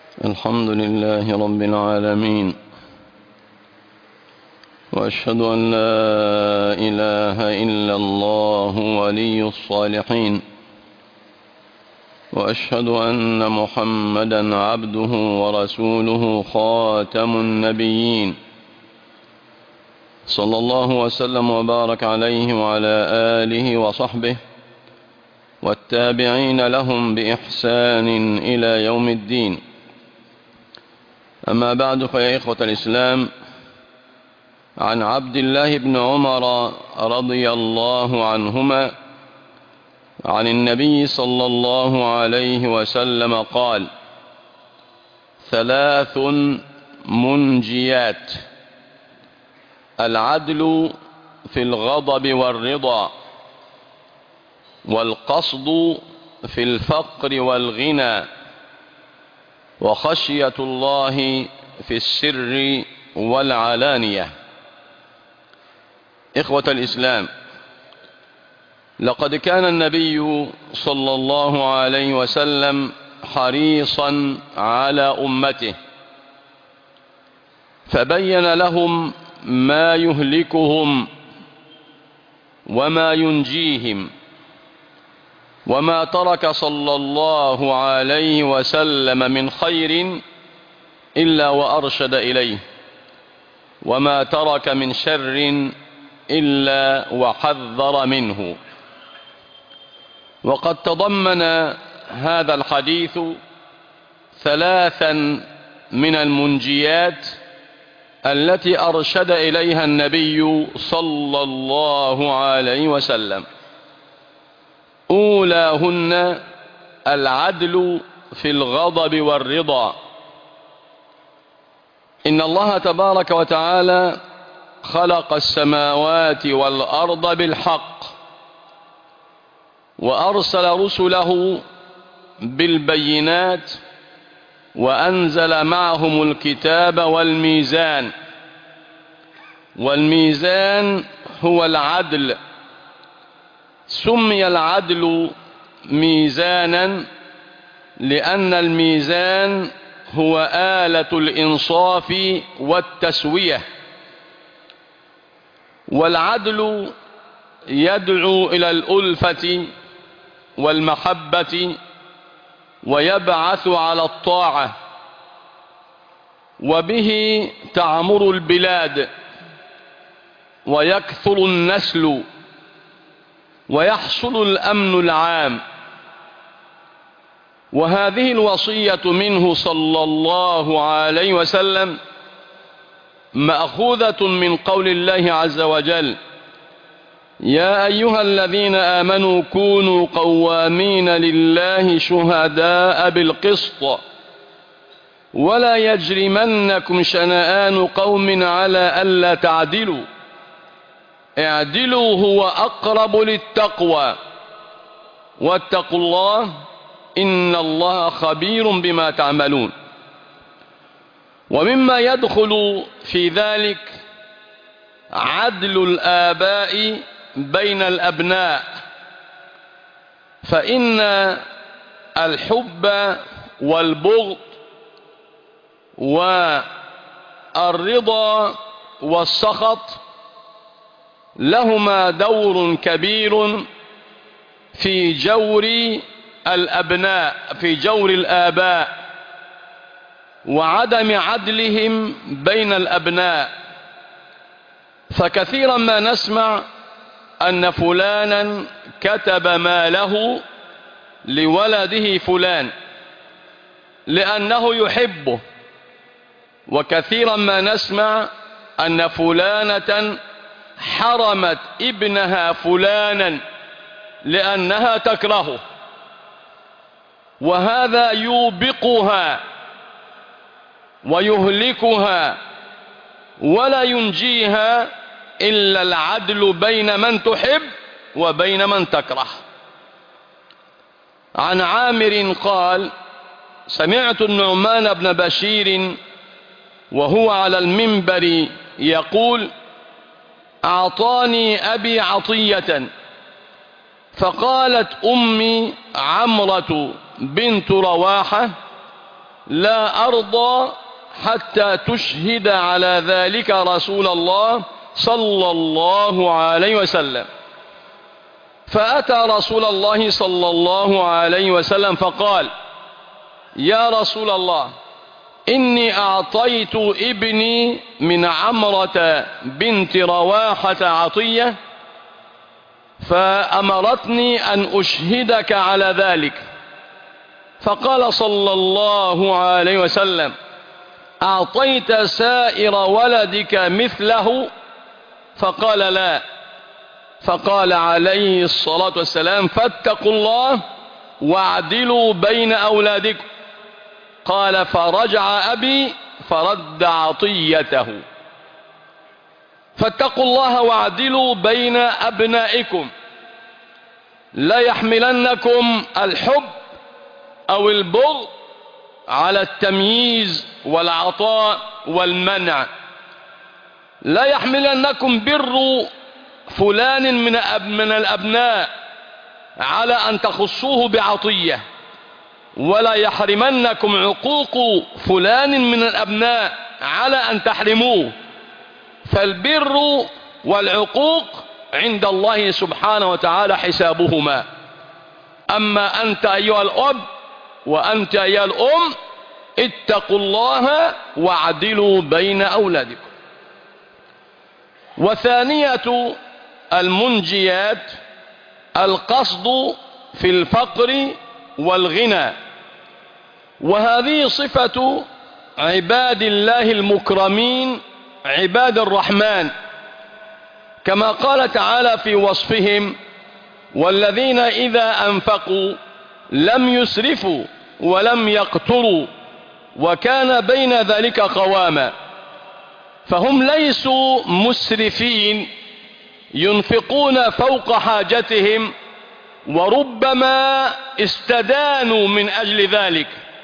الحمد لله رب العالمين، وأشهد أن لا إله إلا الله ولي الصالحين، وأشهد أن محمدا عبده ورسوله خاتم النبيين، صلى الله وسلم وبارك عليه وعلى آله وصحبه والتابعين لهم بإحسان إلى يوم الدين. أما بعد، فيا إخوة الإسلام، عن عبد الله بن عمر رضي الله عنهما عن النبي صلى الله عليه وسلم قال: 3 منجيات: العدل في الغضب والرضا، والقصد في الفقر والغنى، وخشية الله في السر والعلانية. إخوة الإسلام، لقد كان النبي صلى الله عليه وسلم حريصا على أمته، فبين لهم ما يهلكهم وما ينجيهم، وما ترك صلى الله عليه وسلم من خير إلا وأرشد إليه، وما ترك من شر إلا وحذر منه. وقد تضمن هذا الحديث 3 من المنجيات التي أرشد إليها النبي صلى الله عليه وسلم. أولاهن العدل في الغضب والرضا. إن الله تبارك وتعالى خلق السماوات والأرض بالحق، وأرسل رسله بالبينات، وأنزل معهم الكتاب والميزان. والميزان هو العدل. سمي العدل ميزانا لأن الميزان هو آلة الإنصاف والتسوية. والعدل يدعو إلى الألفة والمحبة، ويبعث على الطاعة، وبه تعمر البلاد ويكثر النسل ويحصل الأمن العام. وهذه الوصية منه صلى الله عليه وسلم مأخوذة من قول الله عز وجل: يا أيها الذين آمنوا كونوا قوامين لله شهداء بالقسط، ولا يجرمنكم شنآن قوم على ألا تعدلوا، اعدلوا هو أقرب للتقوى، واتقوا الله إن الله خبير بما تعملون. ومما يدخل في ذلك عدل الآباء بين الأبناء، فإن الحب والبغض والرضا والسخط لهما دور كبير في جور الأبناء، في جور الآباء، وعدم عدلهم بين الأبناء. فكثيرا ما نسمع أن فلانا كتب ماله لولده فلان لأنه يحبه، وكثيرا ما نسمع أن فلانة حرمت ابنها فلانا لأنها تكرهه، وهذا يوبقها ويهلكها، ولا ينجيها إلا العدل بين من تحب وبين من تكره. عن عامر قال: سمعت النعمان بن بشير وهو على المنبر يقول: أعطاني أبي عطية، فقالت أمي عمرة بنت رواحة: لا أرضى حتى تشهد على ذلك رسول الله صلى الله عليه وسلم. فأتى رسول الله صلى الله عليه وسلم فقال: يا رسول الله، إني أعطيت ابني من عمرة بنت رواحة عطية، فأمرتني أن أشهدك على ذلك. فقال صلى الله عليه وسلم: أعطيت سائر ولدك مثله؟ فقال: لا. فقال عليه الصلاة والسلام: فاتقوا الله واعدلوا بين أولادكم. قال: فرجع أبي فرد عطيته. فاتقوا الله واعدلوا بين أبنائكم، لا يحملنكم الحب أو البغض على التمييز والعطاء والمنع. لا يحملنكم بر فلان من الأبناء على أن تخصوه بعطية، ولا يحرمنكم عقوق فلان من الأبناء على أن تحرموه. فالبر والعقوق عند الله سبحانه وتعالى حسابهما. أما أنت أيها الأب وأنت أيها الأم، اتقوا الله واعدلوا بين أولادكم. وثانية المنجيات القصد في الفقر والغنى، وهذه صفة عباد الله المكرمين عباد الرحمن، كما قال تعالى في وصفهم: والذين إذا أنفقوا لم يسرفوا ولم يقتروا وكان بين ذلك قواما. فهم ليسوا مسرفين ينفقون فوق حاجتهم، وربما استدانوا من أجل ذلك،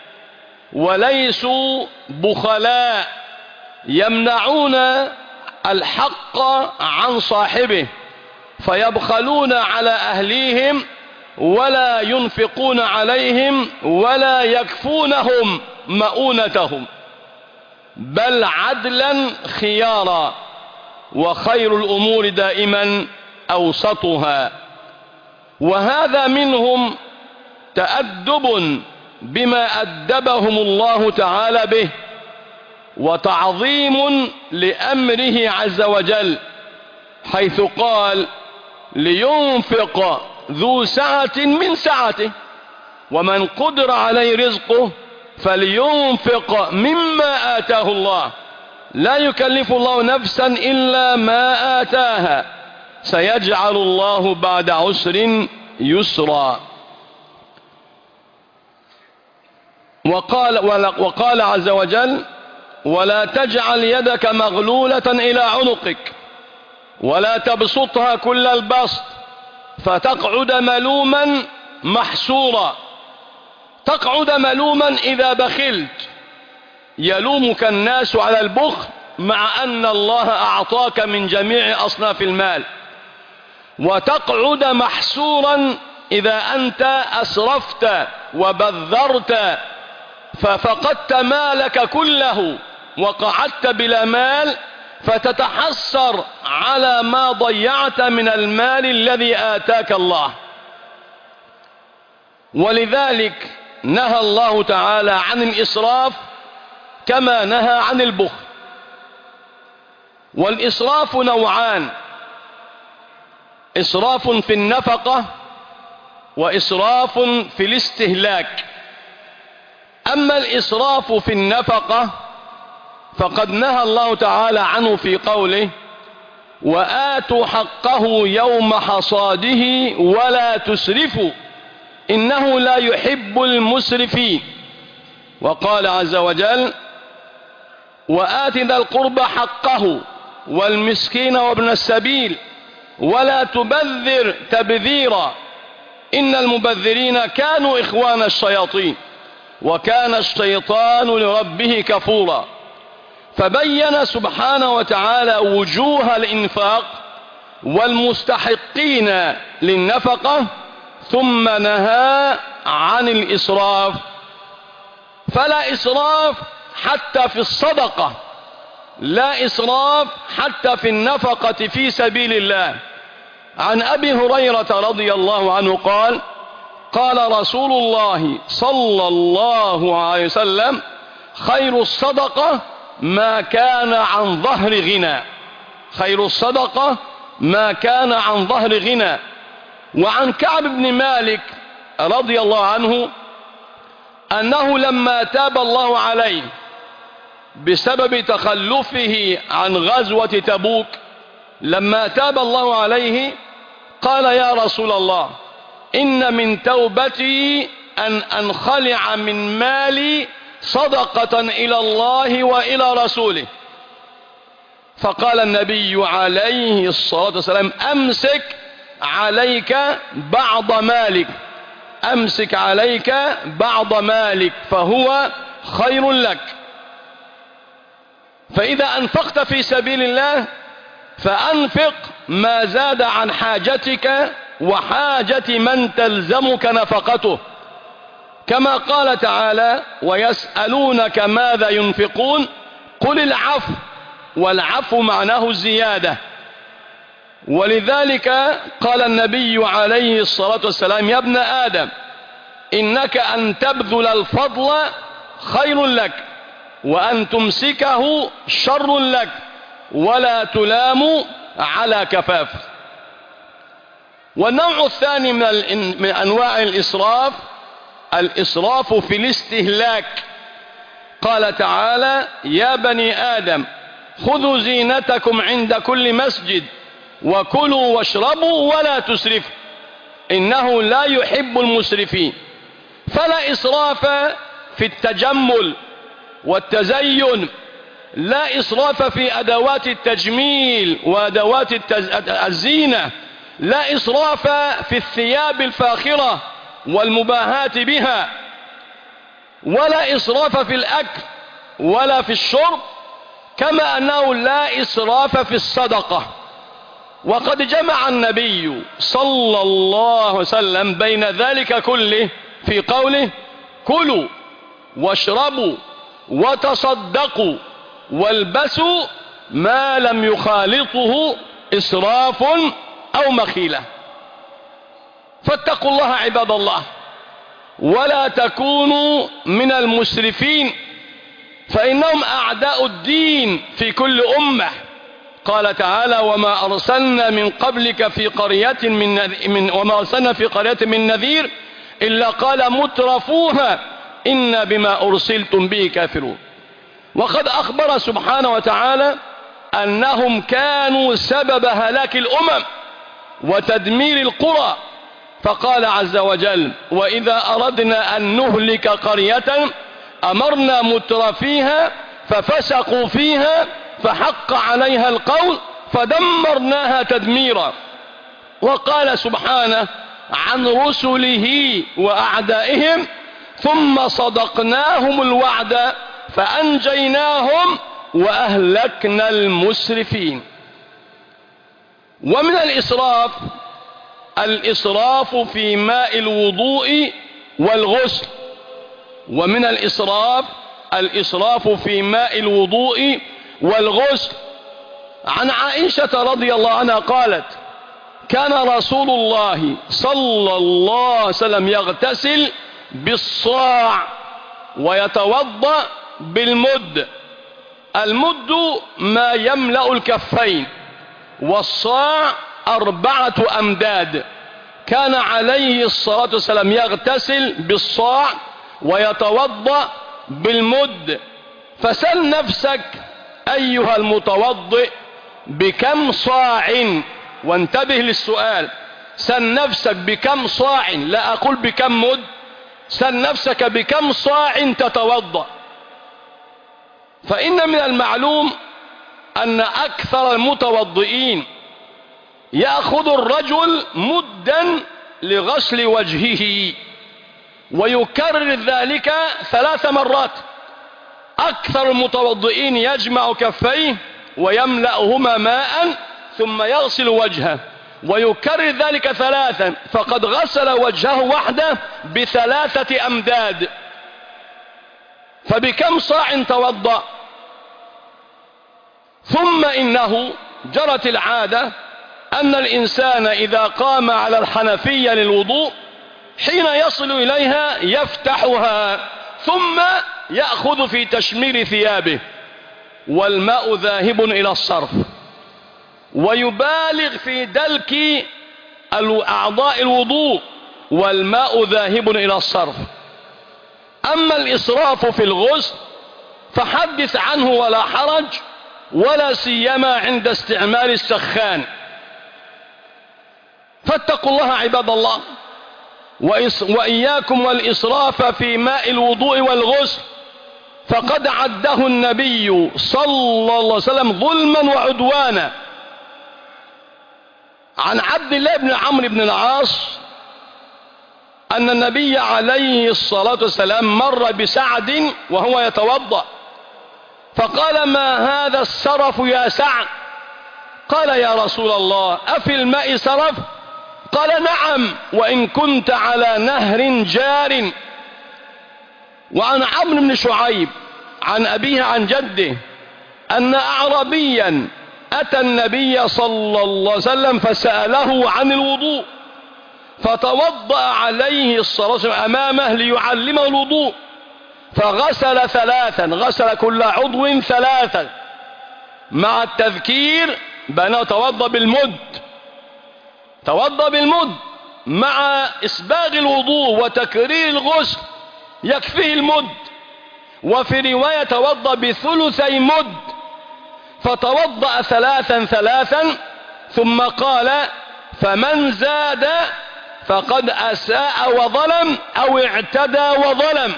وليسوا بخلاء يمنعون الحق عن صاحبه فيبخلون على أهليهم ولا ينفقون عليهم ولا يكفونهم مؤونتهم، بل عدلا خيارا، وخير الأمور دائما أوسطها. وهذا منهم تأدب بما أدبهم الله تعالى به، وتعظيم لأمره عز وجل، حيث قال: لينفق ذو سعة من سعته، ومن قدر عليه رزقه فلينفق مما آتاه الله، لا يكلف الله نفسا إلا ما آتاها، سيجعل الله بعد عسر يسرا. وقال عز وجل: ولا تجعل يدك مغلولة إلى عنقك ولا تبسطها كل البسط فتقعد ملوما محسورا. تقعد ملوما إذا بخلت، يلومك الناس على البخل مع أن الله أعطاك من جميع أصناف المال. وتقعد محسورا إذا أنت أسرفت وبذرت ففقدت مالك كله وقعدت بلا مال، فتتحسر على ما ضيعت من المال الذي آتاك الله. ولذلك نهى الله تعالى عن الإسراف كما نهى عن البخل. والإسراف نوعان: إسراف في النفقة وإسراف في الاستهلاك. أما الإسراف في النفقة فقد نهى الله تعالى عنه في قوله: وآتوا حقه يوم حصاده ولا تسرفوا إنه لا يحب المسرفين. وقال عز وجل: وآت ذا القربى حقه والمسكين وابن السبيل ولا تبذر تبذيرا إن المبذرين كانوا إخوان الشياطين وكان الشيطان لربه كفورا. فبين سبحانه وتعالى وجوه الإنفاق والمستحقين للنفقة، ثم نهى عن الإسراف. فلا إسراف حتى في الصدقة، لا إسراف حتى في النفقة في سبيل الله. عن أبي هريرة رضي الله عنه قال: قال رسول الله صلى الله عليه وسلم: خير الصدقة ما كان عن ظهر غنى. خير الصدقة ما كان عن ظهر غنى. وعن كعب بن مالك رضي الله عنه أنه لما تاب الله عليه بسبب تخلفه عن غزوة تبوك، لما تاب الله عليه قال: يا رسول الله، إن من توبتي أن أنخلع من مالي صدقة إلى الله وإلى رسوله. فقال النبي عليه الصلاة والسلام: أمسك عليك بعض مالك، أمسك عليك بعض مالك فهو خير لك. فإذا أنفقت في سبيل الله فأنفق ما زاد عن حاجتك وحاجة من تلزمك نفقته، كما قال تعالى: ويسألونك ماذا ينفقون قل العفو، والعفو معناه الزيادة. ولذلك قال النبي عليه الصلاة والسلام: يا ابن آدم، إنك أن تبذل الفضل خير لك، وأن تمسكه شر لك، ولا تلام على كفاف. والنوع الثاني من أنواع الإسراف، الإسراف في الاستهلاك. قال تعالى: يا بني آدم خذوا زينتكم عند كل مسجد وكلوا واشربوا ولا تسرفوا إنه لا يحب المسرفين. فلا إسراف في التجمل والتزين، لا إسراف في أدوات التجميل وأدوات الزينة، لا إسراف في الثياب الفاخرة والمباهاة بها، ولا إسراف في الأكل ولا في الشرب، كما أنه لا إسراف في الصدقة. وقد جمع النبي صلى الله عليه وسلم بين ذلك كله في قوله: كلوا واشربوا وتصدقوا والبسوا ما لم يخالطه إسراف أو مخيلة. فاتقوا الله عباد الله، ولا تكونوا من المسرفين، فإنهم أعداء الدين في كل أمة. قال تعالى: وما أرسلنا من قبلك في قرية وما أرسلنا في قرية من نذير إلا قال مترفوها إن بما أرسلتم به كافرون. وقد أخبر سبحانه وتعالى أنهم كانوا سبب هلاك الأمم وتدمير القرى، فقال عز وجل: وإذا أردنا أن نهلك قرية أمرنا مترفيها ففسقوا فيها فحق عليها القول فدمرناها تدميرا. وقال سبحانه عن رسله وأعدائهم: ثم صدقناهم الوعد فأنجيناهم وأهلكنا المسرفين. ومن الإسراف الإسراف في ماء الوضوء والغسل. ومن الإسراف الإسراف في ماء الوضوء والغسل. عن عائشة رضي الله عنها قالت: كان رسول الله صلى الله عليه وسلم يغتسل بالصاع ويتوضأ بالمد. المد ما يملأ الكفين، والصاع 4 أمداد. كان عليه الصلاة والسلام يغتسل بالصاع ويتوضأ بالمد. فسل نفسك أيها المتوضئ بكم صاع، وانتبه للسؤال، سل نفسك بكم صاع، لا أقول بكم مد، سل نفسك بكم صاع تتوضأ. فإن من المعلوم أن أكثر المتوضئين يأخذ الرجل مدا لغسل وجهه ويكرر ذلك 3 مرات. أكثر المتوضئين يجمع كفيه ويملأهما ماء ثم يغسل وجهه ويكرر ذلك 3، فقد غسل وجهه وحده ب3 أمداد. فبكم صاع توضأ؟ ثم إنه جرت العادة أن الإنسان إذا قام على الحنفية للوضوء حين يصل إليها يفتحها ثم يأخذ في تشمير ثيابه، والماء ذاهب إلى الصرف، ويبالغ في دلك أعضاء الوضوء والماء ذاهب إلى الصرف. أما الإسراف في الغسل فحدث عنه ولا حرج، ولا سيما عند استعمال السخان. فاتقوا الله عباد الله، وإياكم والإسراف في ماء الوضوء والغسل، فقد عده النبي صلى الله عليه وسلم ظلما وعدوانا. عن عبد الله بن عمرو بن العاص أن النبي عليه الصلاة والسلام مر بسعد وهو يتوضأ، فقال: ما هذا السرف يا سعد؟ قال: يا رسول الله، أفي الماء سرف؟ قال: نعم، وإن كنت على نهر جار. وعن عمرو بن شعيب عن أبيه عن جده أن أعرابيا أتى النبي صلى الله عليه وسلم فسأله عن الوضوء، فتوضأ عليه الصلاة والسلام أمامه ليعلمه الوضوء، فغسل ثلاثا، غسل كل عضو ثلاثا، مع التذكير بأنه توضأ بالمد، توضأ بالمد مع إسباغ الوضوء وتكرير الغسل يكفيه المد. وفي رواية توضأ بثلثي مد، فتوضأ ثلاثا ثلاثا، ثم قال: فمن زاد فقد أساء وظلم أو اعتدى وظلم.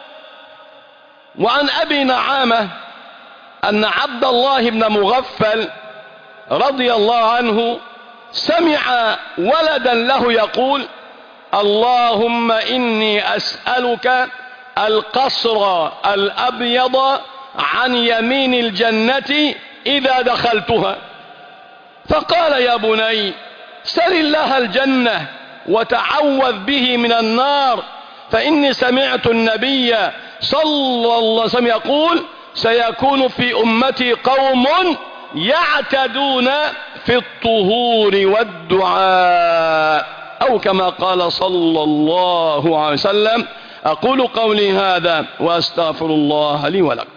وعن أبي نعامة أن عبد الله بن مغفل رضي الله عنه سمع ولدا له يقول: اللهم إني أسألك القصر الأبيض عن يمين الجنة إذا دخلتها. فقال: يا بني، سل الله الجنة وتعوذ به من النار، فإني سمعت النبي صلى الله عليه وسلم يقول: سيكون في أمتي قوم يعتدون في الطهور والدعاء، أو كما قال صلى الله عليه وسلم. أقول قولي هذا وأستغفر الله لي ولكم.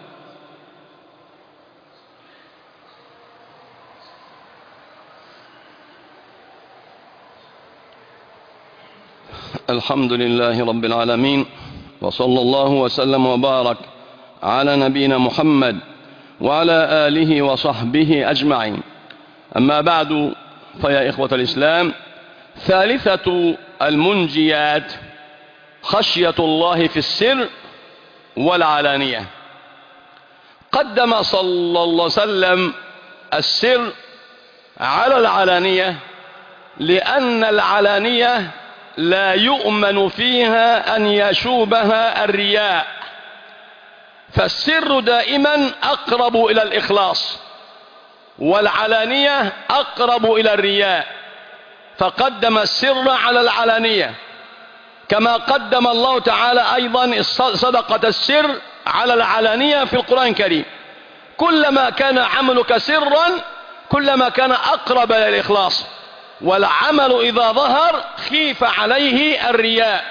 الحمد لله رب العالمين، وصلى الله وسلم وبارك على نبينا محمد وعلى آله وصحبه أجمعين. أما بعد، فيا إخوة الإسلام، ثالثة المنجيات خشية الله في السر والعلانية. قدم صلى الله عليه وسلم السر على العلانية، لأن العلانية لا يؤمن فيها أن يشوبها الرياء، فالسر دائما أقرب إلى الإخلاص، والعلانية أقرب إلى الرياء، فقدم السر على العلانية، كما قدم الله تعالى أيضا صدقة السر على العلانية في القرآن الكريم. كلما كان عملك سرا كلما كان أقرب إلى الإخلاص، والعمل إذا ظهر خيف عليه الرياء.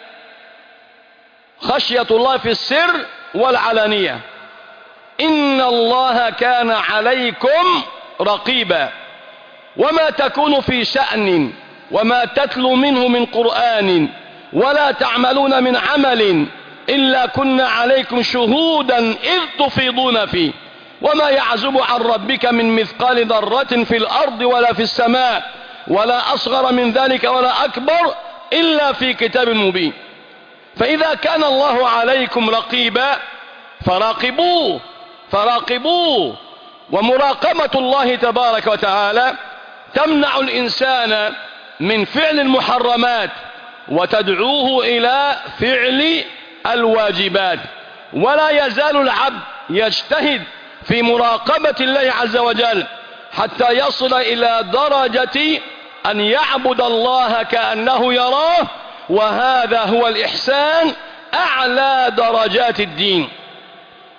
خشية الله في السر والعلانية. إن الله كان عليكم رقيبا، وما تكون في شأن وما تتلو منه من قرآن ولا تعملون من عمل إلا كنا عليكم شهودا إذ تفيضون فيه، وما يعزب عن ربك من مثقال ذرة في الأرض ولا في السماء ولا أصغر من ذلك ولا أكبر إلا في كتاب مبين. فإذا كان الله عليكم رقيبا فراقبوه، فراقبوه. ومراقبة الله تبارك وتعالى تمنع الإنسان من فعل المحرمات وتدعوه إلى فعل الواجبات. ولا يزال العبد يجتهد في مراقبة الله عز وجل حتى يصل إلى درجة أن يعبد الله كأنه يراه، وهذا هو الإحسان، أعلى درجات الدين.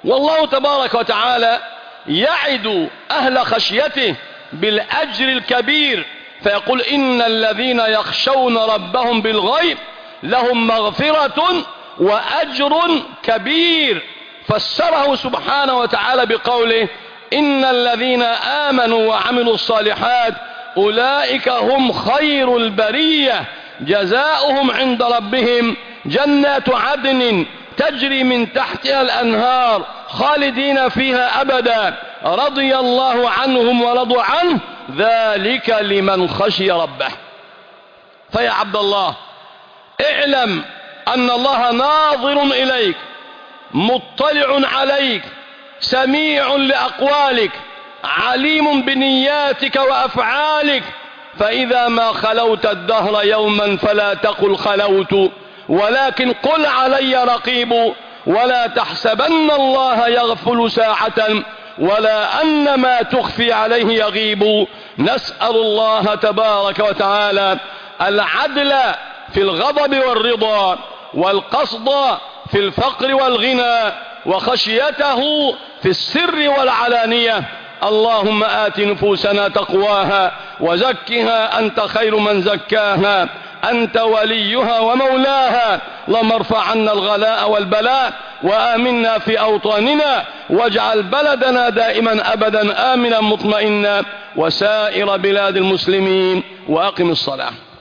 والله تبارك وتعالى يعد أهل خشيته بالأجر الكبير، فيقول إن الذين يخشون ربهم بالغيب لهم مغفرة وأجر كبير. فسره سبحانه وتعالى بقوله إن الذين آمنوا وعملوا الصالحات أولئك هم خير البرية جزاؤهم عند ربهم جنات عدن تجري من تحتها الأنهار خالدين فيها أبدا رضي الله عنهم ورضوا عنه ذلك لمن خشي ربه. فيا عبد الله اعلم أن الله ناظر إليك مطلع عليك سميع لأقوالك عليم بنياتك وأفعالك. فإذا ما خلوت الدهر يوما فلا تقل خلوت ولكن قل علي رقيب، ولا تحسبن الله يغفل ساعة ولا أن ما تخفي عليه يغيب. نسأل الله تبارك وتعالى العدل في الغضب والرضا، والقصد في الفقر والغنى، وخشيته في السر والعلانية. اللهم آت نفوسنا تقواها وزكها أنت خير من زكاها أنت وليها ومولاها. اللهم ارفع عنا الغلاء والبلاء وآمنا في أوطاننا، واجعل بلدنا دائما أبدا آمنا مطمئنا وسائر بلاد المسلمين. وأقم الصلاة.